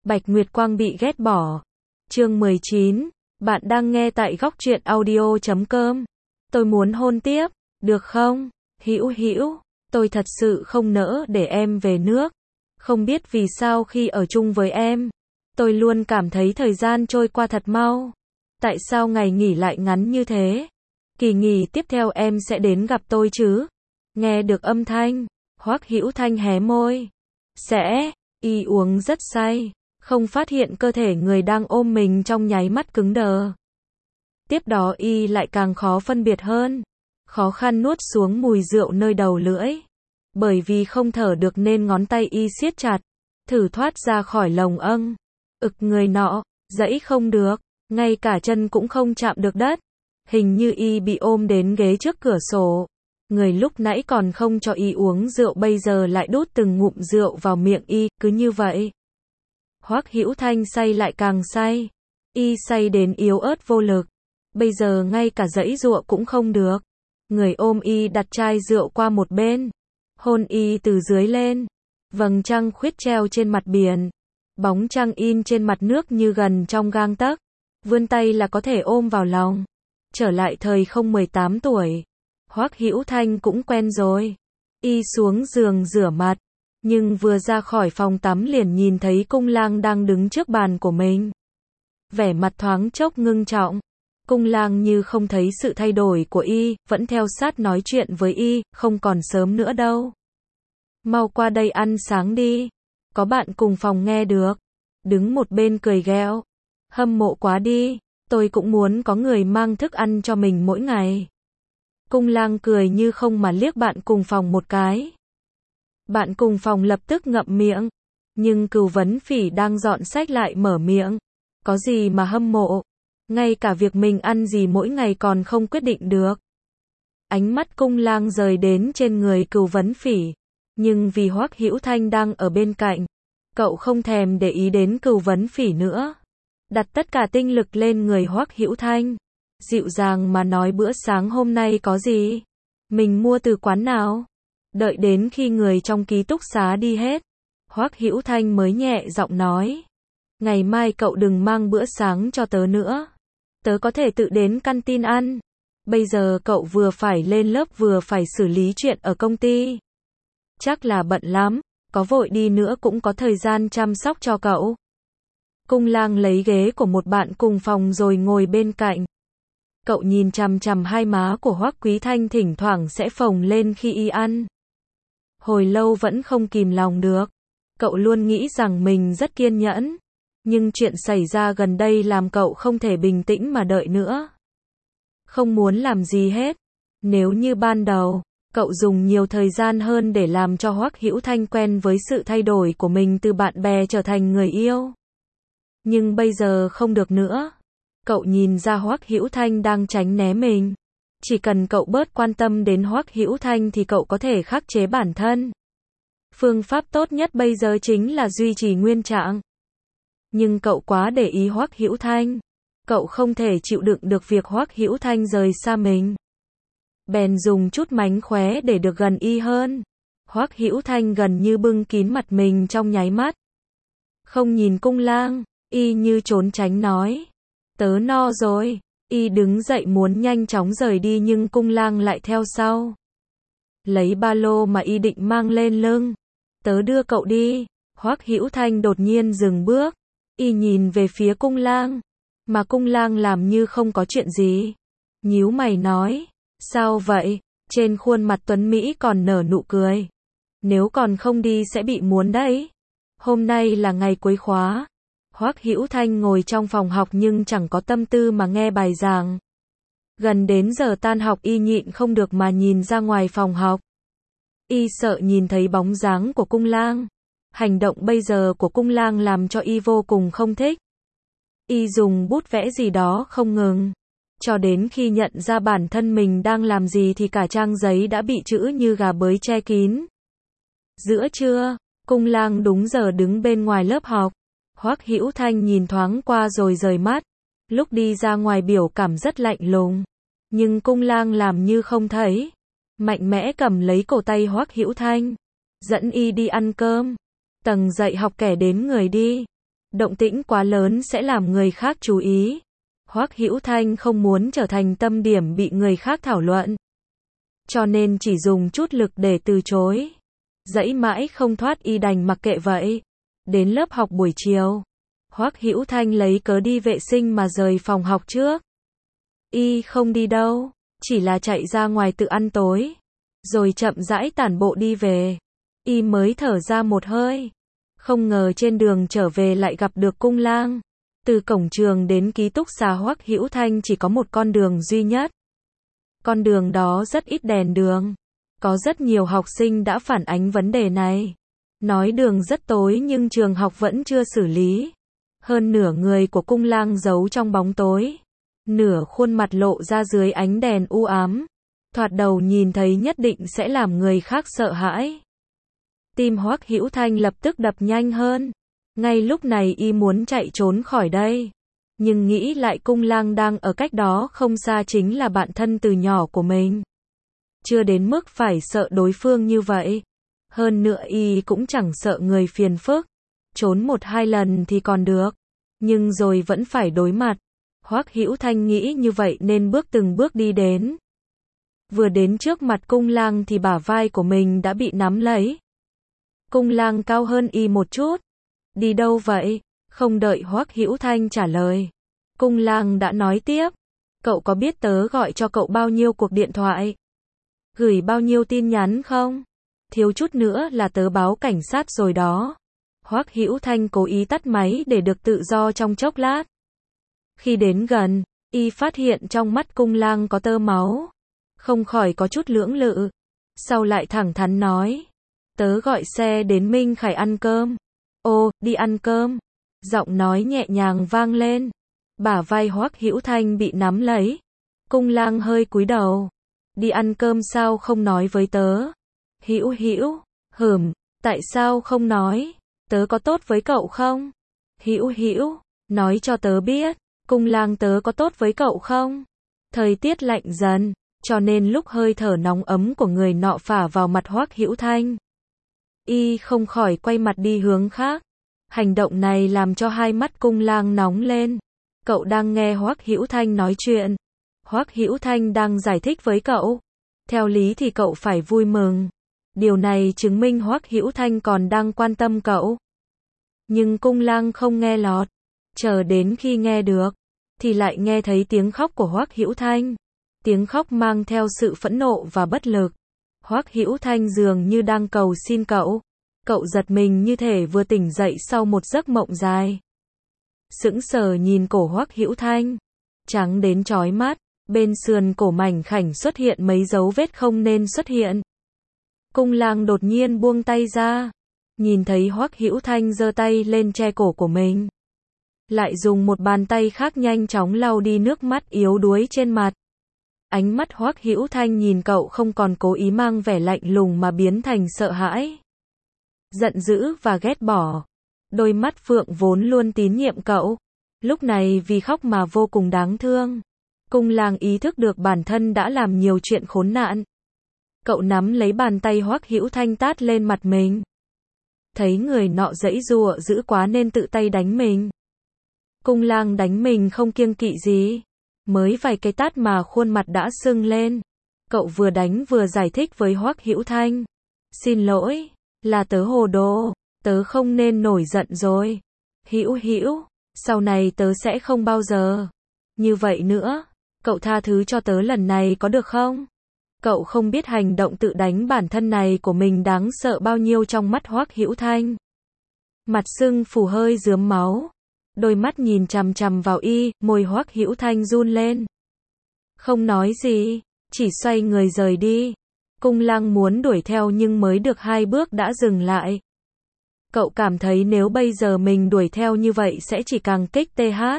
Bạch Nguyệt Quang bị ghét bỏ. Chương 19. Bạn đang nghe tại góc truyện audio.com. Tôi muốn hôn tiếp, được không? Hữu Hữu, tôi thật sự không nỡ để em về nước. Không biết vì sao khi ở chung với em, tôi luôn cảm thấy thời gian trôi qua thật mau. Tại sao ngày nghỉ lại ngắn như thế? Kỳ nghỉ tiếp theo em sẽ đến gặp tôi chứ? Nghe được âm thanh, Hoắc Hữu Thanh hé môi. Sẽ, y uống rất say, không phát hiện cơ thể người đang ôm mình trong nháy mắt cứng đờ. Tiếp đó y lại càng khó phân biệt hơn, khó khăn nuốt xuống mùi rượu nơi đầu lưỡi. Bởi vì không thở được nên ngón tay y siết chặt, thử thoát ra khỏi lồng âng. Người nọ, giãy không được, ngay cả chân cũng không chạm được đất. Hình như y bị ôm đến ghế trước cửa sổ. Người lúc nãy còn không cho y uống rượu bây giờ lại đút từng ngụm rượu vào miệng y, cứ như vậy. Hoắc Hữu Thanh say lại càng say. Y say đến yếu ớt vô lực. Bây giờ ngay cả giãy giụa cũng không được. Người ôm y đặt chai rượu qua một bên. Hôn y từ dưới lên. Vầng trăng khuyết treo trên mặt biển. Bóng trăng in trên mặt nước như gần trong gang tấc. Vươn tay là có thể ôm vào lòng. Trở lại thời không 18 tuổi. Hoắc Hữu Thanh cũng quen rồi. Y xuống giường rửa mặt. Nhưng vừa ra khỏi phòng tắm liền nhìn thấy Cung Lang đang đứng trước bàn của mình. Vẻ mặt thoáng chốc ngưng trọng. Cung Lang như không thấy sự thay đổi của y, vẫn theo sát nói chuyện với y, không còn sớm nữa đâu. Mau qua đây ăn sáng đi. Có bạn cùng phòng nghe được. Đứng một bên cười ghẹo. Hâm mộ quá đi, tôi cũng muốn có người mang thức ăn cho mình mỗi ngày. Cung Lang cười như không mà liếc bạn cùng phòng một cái. Bạn cùng phòng lập tức ngậm miệng. Nhưng Cửu Vấn Phỉ đang dọn sách lại mở miệng. Có gì mà hâm mộ? Ngay cả việc mình ăn gì mỗi ngày còn không quyết định được. Ánh mắt Cung Lang rời đến trên người Cửu Vấn Phỉ. Nhưng vì Hoắc Hữu Thanh đang ở bên cạnh, cậu không thèm để ý đến Cửu Vấn Phỉ nữa. Đặt tất cả tinh lực lên người Hoắc Hữu Thanh. Dịu dàng mà nói bữa sáng hôm nay có gì? Mình mua từ quán nào? Đợi đến khi người trong ký túc xá đi hết, Hoắc Hữu Thanh mới nhẹ giọng nói. Ngày mai cậu đừng mang bữa sáng cho tớ nữa. Tớ có thể tự đến canteen ăn. Bây giờ cậu vừa phải lên lớp vừa phải xử lý chuyện ở công ty. Chắc là bận lắm, có vội đi nữa cũng có thời gian chăm sóc cho cậu. Cung Lang lấy ghế của một bạn cùng phòng rồi ngồi bên cạnh. Cậu nhìn chằm chằm hai má của Hoắc Quý Thanh thỉnh thoảng sẽ phồng lên khi y ăn. Hồi lâu vẫn không kìm lòng được. Cậu luôn nghĩ rằng mình rất kiên nhẫn. Nhưng chuyện xảy ra gần đây làm cậu không thể bình tĩnh mà đợi nữa. Không muốn làm gì hết. Nếu như ban đầu, cậu dùng nhiều thời gian hơn để làm cho Hoắc Hữu Thanh quen với sự thay đổi của mình từ bạn bè trở thành người yêu. Nhưng bây giờ không được nữa. Cậu nhìn ra Hoắc Hữu Thanh đang tránh né mình. Chỉ cần cậu bớt quan tâm đến Hoắc Hữu Thanh thì cậu có thể khắc chế bản thân. Phương pháp tốt nhất bây giờ chính là duy trì nguyên trạng. Nhưng cậu quá để ý Hoắc Hữu Thanh. Cậu không thể chịu đựng được việc Hoắc Hữu Thanh rời xa mình. Bèn dùng chút mánh khóe để được gần y hơn. Hoắc Hữu Thanh gần như bưng kín mặt mình trong nháy mắt. Không nhìn Cung Lang, y như trốn tránh nói. Tớ no rồi. Y đứng dậy muốn nhanh chóng rời đi nhưng Cung Lang lại theo sau. Lấy ba lô mà y định mang lên lưng. Tớ đưa cậu đi. Hoắc Hữu Thanh đột nhiên dừng bước. Y nhìn về phía Cung Lang. Mà Cung Lang làm như không có chuyện gì. Nhíu mày nói. Sao vậy? Trên khuôn mặt tuấn Mỹ còn nở nụ cười. Nếu còn không đi sẽ bị muốn đấy. Hôm nay là ngày cuối khóa. Hoắc Hữu Thanh ngồi trong phòng học nhưng chẳng có tâm tư mà nghe bài giảng. Gần đến giờ tan học y nhịn không được mà nhìn ra ngoài phòng học. Y sợ nhìn thấy bóng dáng của Cung Lang. Hành động bây giờ của Cung Lang làm cho y vô cùng không thích. Y dùng bút vẽ gì đó không ngừng. Cho đến khi nhận ra bản thân mình đang làm gì thì cả trang giấy đã bị chữ như gà bới che kín. Giữa trưa, Cung Lang đúng giờ đứng bên ngoài lớp học. Hoắc Hữu Thanh nhìn thoáng qua rồi rời mắt. Lúc đi ra ngoài biểu cảm rất lạnh lùng. Nhưng Cung Lang làm như không thấy. Mạnh mẽ cầm lấy cổ tay Hoắc Hữu Thanh. Dẫn y đi ăn cơm. Tầng dạy học kẻ đến người đi. Động tĩnh quá lớn sẽ làm người khác chú ý. Hoắc Hữu Thanh không muốn trở thành tâm điểm bị người khác thảo luận, cho nên chỉ dùng chút lực để từ chối. Dãy mãi không thoát y đành mặc kệ vậy. Đến lớp học buổi chiều, Hoắc Hữu Thanh lấy cớ đi vệ sinh mà rời phòng học trước. Y không đi đâu, chỉ là chạy ra ngoài tự ăn tối, rồi chậm rãi tản bộ đi về. Y mới thở ra một hơi. Không ngờ trên đường trở về lại gặp được Cung Lang. Từ cổng trường đến ký túc xá Hoắc Hữu Thanh chỉ có một con đường duy nhất. Con đường đó rất ít đèn đường. Có rất nhiều học sinh đã phản ánh vấn đề này. Nói đường rất tối nhưng trường học vẫn chưa xử lý. Hơn nửa người của Cung Lang giấu trong bóng tối. Nửa khuôn mặt lộ ra dưới ánh đèn u ám. Thoạt đầu nhìn thấy nhất định sẽ làm người khác sợ hãi. Tim Hoắc Hữu Thanh lập tức đập nhanh hơn. Ngay lúc này y muốn chạy trốn khỏi đây. Nhưng nghĩ lại Cung Lang đang ở cách đó không xa chính là bạn thân từ nhỏ của mình. Chưa đến mức phải sợ đối phương như vậy. Hơn nữa y cũng chẳng sợ người phiền phức. Trốn 1-2 lần thì còn được. Nhưng rồi vẫn phải đối mặt. Hoắc Hữu Thanh nghĩ như vậy nên từng bước đi đến. Vừa đến trước mặt Cung Lang thì bả vai của mình đã bị nắm lấy. Cung Lang cao hơn y một chút. Đi đâu vậy? Không đợi Hoắc Hữu Thanh trả lời, Cung Lang đã nói tiếp. Cậu có biết tớ gọi cho cậu bao nhiêu cuộc điện thoại? Gửi bao nhiêu tin nhắn không? Thiếu chút nữa là tớ báo cảnh sát rồi đó. Hoắc Hữu Thanh cố ý tắt máy để được tự do trong chốc lát. Khi đến gần, y phát hiện trong mắt Cung Lang có tơ máu. Không khỏi có chút lưỡng lự. Sau lại thẳng thắn nói. Tớ gọi xe đến Minh Khải ăn cơm. Ô, đi ăn cơm. Giọng nói nhẹ nhàng vang lên. Bả vai Hoắc Hữu Thanh bị nắm lấy. Cung Lang hơi cúi đầu. Đi ăn cơm sao không nói với tớ? Hữu Hữu, tại sao không nói? Tớ có tốt với cậu không? Hữu Hữu, nói cho tớ biết. Cung Lang, tớ có tốt với cậu không? Thời tiết lạnh dần, cho nên lúc hơi thở nóng ấm của người nọ phả vào mặt Hoắc Hữu Thanh, y không khỏi quay mặt đi hướng khác. Hành động này làm cho hai mắt Cung Lang nóng lên. Cậu đang nghe Hoắc Hữu Thanh nói chuyện. Hoắc Hữu Thanh đang giải thích với cậu. Theo lý thì cậu phải vui mừng. Điều này chứng minh Hoắc Hữu Thanh còn đang quan tâm cậu. Nhưng Cung Lang không nghe lọt. Chờ đến khi nghe được, thì lại nghe thấy tiếng khóc của Hoắc Hữu Thanh. Tiếng khóc mang theo sự phẫn nộ và bất lực. Hoắc Hữu Thanh dường như đang cầu xin cậu. Cậu giật mình như thể vừa tỉnh dậy sau một giấc mộng dài. Sững sờ nhìn cổ Hoắc Hữu Thanh, trắng đến chói mắt, bên sườn cổ mảnh khảnh xuất hiện mấy dấu vết không nên xuất hiện. Cung Lang đột nhiên buông tay ra, nhìn thấy Hoắc Hữu Thanh giơ tay lên che cổ của mình, lại dùng một bàn tay khác nhanh chóng lau đi nước mắt yếu đuối trên mặt. Ánh mắt Hoắc Hữu Thanh nhìn cậu không còn cố ý mang vẻ lạnh lùng mà biến thành sợ hãi, giận dữ và ghét bỏ. Đôi mắt phượng vốn luôn tín nhiệm cậu, lúc này vì khóc mà vô cùng đáng thương. Cung Lang ý thức được bản thân đã làm nhiều chuyện khốn nạn. Cậu nắm lấy bàn tay Hoắc Hữu Thanh tát lên mặt mình. Thấy người nọ giãy giụa dữ quá nên tự tay đánh mình. Cung Lang đánh mình không kiêng kỵ gì. Mới vài cái tát mà khuôn mặt đã sưng lên. Cậu vừa đánh vừa giải thích với Hoắc Hữu Thanh. Xin lỗi, là tớ hồ đồ, tớ không nên nổi giận rồi. Hữu Hữu, sau này tớ sẽ không bao giờ như vậy nữa. Cậu tha thứ cho tớ lần này có được không? Cậu không biết hành động tự đánh bản thân này của mình đáng sợ bao nhiêu trong mắt Hoắc Hữu Thanh. Mặt sưng phù hơi rướm máu. Đôi mắt nhìn chằm chằm vào y, môi Hoắc Hữu Thanh run lên. Không nói gì, chỉ xoay người rời đi. Cung Lang muốn đuổi theo nhưng mới được 2 bước đã dừng lại. Cậu cảm thấy nếu bây giờ mình đuổi theo như vậy sẽ chỉ càng kích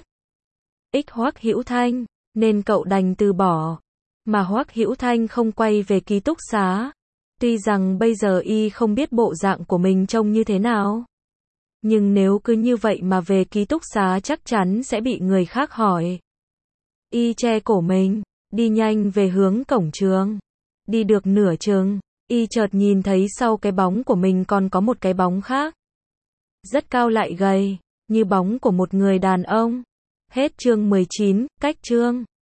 Hoắc Hữu Thanh, nên cậu đành từ bỏ. Mà Hoắc Hữu Thanh không quay về ký túc xá. Tuy rằng bây giờ y không biết bộ dạng của mình trông như thế nào, nhưng nếu cứ như vậy mà về ký túc xá chắc chắn sẽ bị người khác hỏi. Y che cổ mình, đi nhanh về hướng cổng trường. Đi được nửa chừng, y chợt nhìn thấy sau cái bóng của mình còn có một cái bóng khác. Rất cao lại gầy, như bóng của một người đàn ông. Hết chương 19, cách chương